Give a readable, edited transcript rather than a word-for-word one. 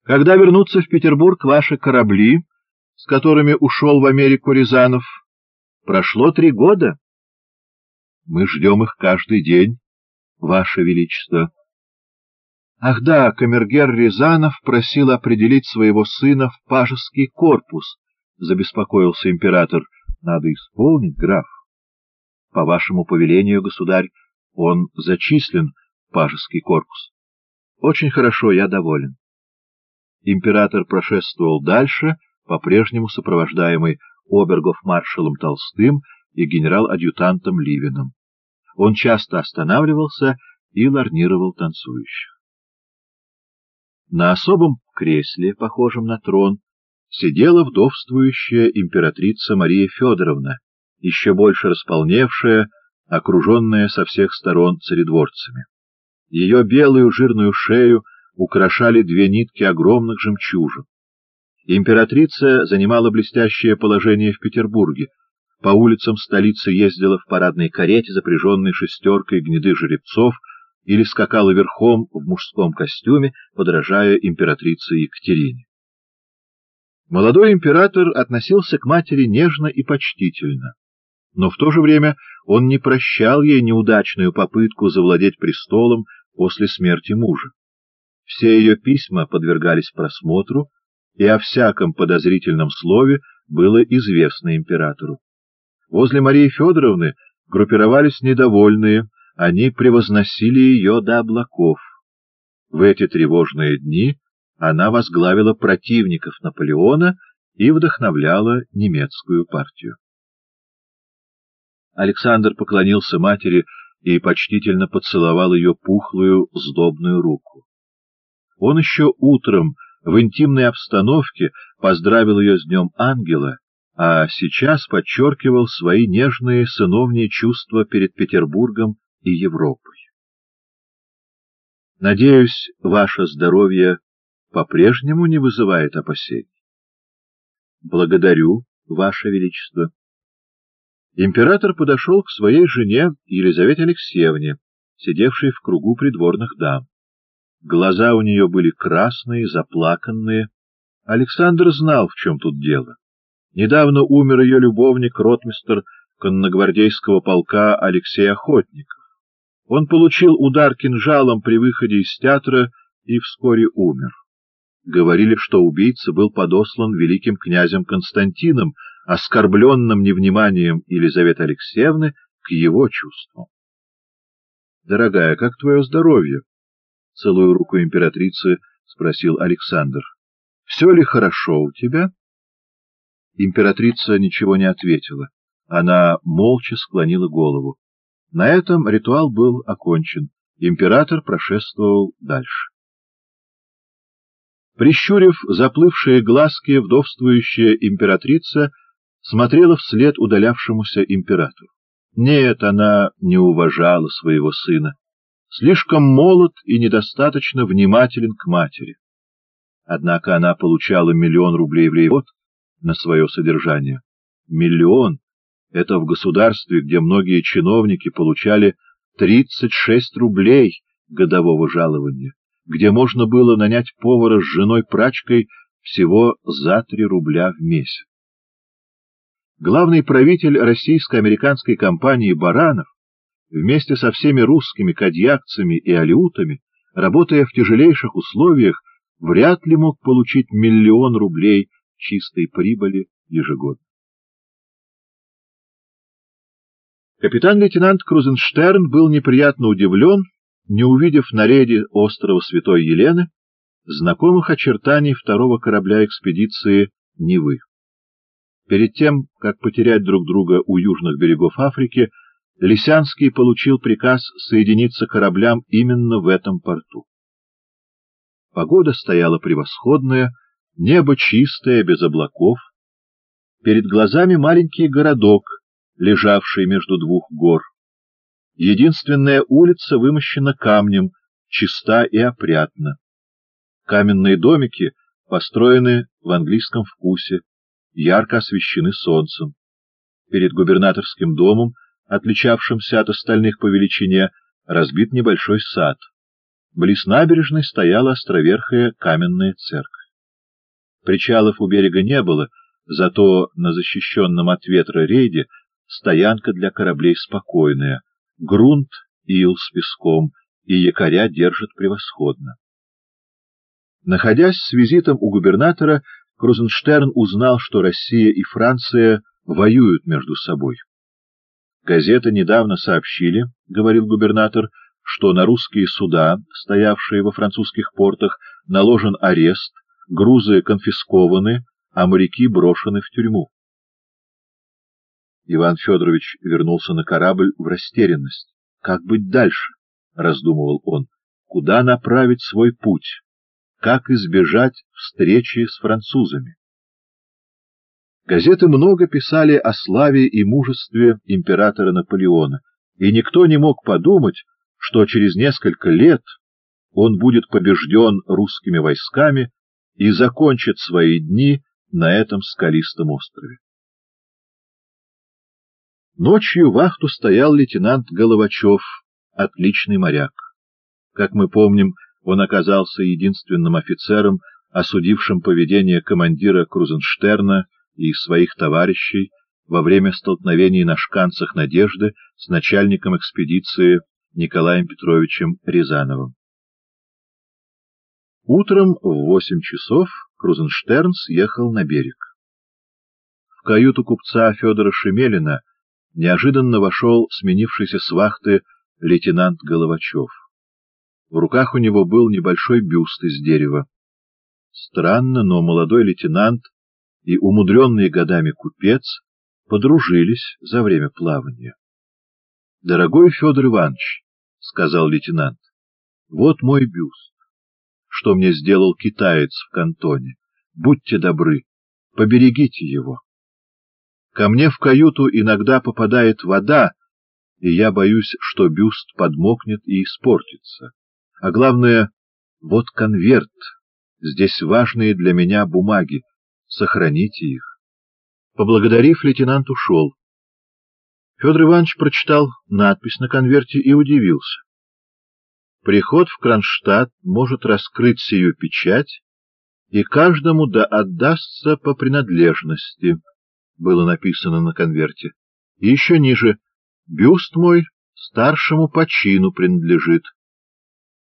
Когда вернутся в Петербург ваши корабли, с которыми ушел в Америку Рязанов? Прошло 3 года. Мы ждем их каждый день, Ваше Величество. Ах да, камергер Рязанов просил определить своего сына в пажеский корпус, — забеспокоился император. Надо исполнить, граф. По вашему повелению, государь, он зачислен в пажеский корпус. Очень хорошо, я доволен. Император прошествовал дальше, по-прежнему сопровождаемый обергофмаршалом Толстым и генерал-адъютантом Ливиным. Он часто останавливался и ларнировал танцующих. На особом кресле, похожем на трон, сидела вдовствующая императрица Мария Федоровна, еще больше располневшая, окруженная со всех сторон царедворцами. Ее белую жирную шею украшали 2 нитки огромных жемчужин. Императрица занимала блестящее положение в Петербурге. По улицам столицы ездила в парадной карете, запряженной 6 гнедых жеребцов, или скакала верхом в мужском костюме, подражая императрице Екатерине. Молодой император относился к матери нежно и почтительно, но в то же время он не прощал ей неудачную попытку завладеть престолом после смерти мужа. Все ее письма подвергались просмотру, и о всяком подозрительном слове было известно императору. Возле Марии Федоровны группировались недовольные, они превозносили ее до облаков. В эти тревожные дни она возглавила противников Наполеона и вдохновляла немецкую партию. Александр поклонился матери и почтительно поцеловал ее пухлую, сдобную руку. Он еще утром в интимной обстановке поздравил ее с Днем Ангела, а сейчас подчеркивал свои нежные сыновние чувства перед Петербургом и Европой. Надеюсь, ваше здоровье по-прежнему не вызывает опасений. Благодарю, Ваше Величество. Император подошел к своей жене Елизавете Алексеевне, сидевшей в кругу придворных дам. Глаза у нее были красные, заплаканные. Александр знал, в чем тут дело. Недавно умер ее любовник, ротмистр конногвардейского полка Алексей Охотников. Он получил удар кинжалом при выходе из театра и вскоре умер. Говорили, что убийца был подослан великим князем Константином, оскорбленным невниманием Елизаветы Алексеевны к его чувствам. — Дорогая, как твое здоровье? — целуя руку императрицы, спросил Александр. — Все ли хорошо у тебя? Императрица ничего не ответила. Она молча склонила голову. На этом ритуал был окончен. Император прошествовал дальше. Прищурив заплывшие глазки, вдовствующая императрица смотрела вслед удалявшемуся императору. Нет, она не уважала своего сына. Слишком молод и недостаточно внимателен к матери. Однако она получала 1 000 000 рублей в год на свое содержание. 1 000 000 — это в государстве, где многие чиновники получали 36 рублей годового жалования, где можно было нанять повара с женой-прачкой всего за 3 рубля в месяц. Главный правитель российско-американской компании Баранов вместе со всеми русскими кадьякцами и алеутами, работая в тяжелейших условиях, вряд ли мог получить 1 000 000 рублей чистой прибыли ежегодно. Капитан-лейтенант Крузенштерн был неприятно удивлен, не увидев на рейде острова Святой Елены знакомых очертаний 2-го корабля экспедиции Невы. Перед тем, как потерять друг друга у южных берегов Африки, Лисянский получил приказ соединиться кораблям именно в этом порту. Погода стояла превосходная, небо чистое, без облаков. Перед глазами маленький городок, лежавший между 2 гор. Единственная улица вымощена камнем, чиста и опрятна. Каменные домики построены в английском вкусе, ярко освещены солнцем. Перед губернаторским домом, отличавшимся от остальных по величине, разбит небольшой сад. Близ набережной стояла островерхая каменная церковь. Причалов у берега не было, зато на защищенном от ветра рейде стоянка для кораблей спокойная, грунт, ил с песком, и якоря держат превосходно. Находясь с визитом у губернатора, Крузенштерн узнал, что Россия и Франция воюют между собой. «Газеты недавно сообщили, — говорил губернатор, — что на русские суда, стоявшие во французских портах, наложен арест, грузы конфискованы, а моряки брошены в тюрьму». Иван Федорович вернулся на корабль в растерянность. «Как быть дальше?» — раздумывал он. «Куда направить свой путь? Как избежать встречи с французами?» Газеты много писали о славе и мужестве императора Наполеона, и никто не мог подумать, что через несколько лет он будет побежден русскими войсками и закончит свои дни на этом скалистом острове. Ночью вахту стоял лейтенант Головачев, отличный моряк. Как мы помним, он оказался единственным офицером, осудившим поведение командира Крузенштерна и своих товарищей во время столкновений на шканцах «Надежды» с начальником экспедиции Николаем Петровичем Рязановым. Утром в 8 часов Крузенштерн съехал на берег. В каюту купца Федора Шемелина неожиданно вошел сменившийся с вахты лейтенант Головачев. В руках у него был небольшой бюст из дерева. Странно, но молодой лейтенант и умудренный годами купец подружились за время плавания. — Дорогой Федор Иванович, — сказал лейтенант, — вот мой бюст, что мне сделал китаец в Кантоне. Будьте добры, поберегите его. Ко мне в каюту иногда попадает вода, и я боюсь, что бюст подмокнет и испортится. А главное, вот конверт, здесь важные для меня бумаги, сохраните их. Поблагодарив, лейтенант ушел. Федор Иванович прочитал надпись на конверте и удивился. Приход в Кронштадт может раскрыть сию печать, и каждому да отдастся по принадлежности, было написано на конверте. И еще ниже: бюст мой старшему по чину принадлежит.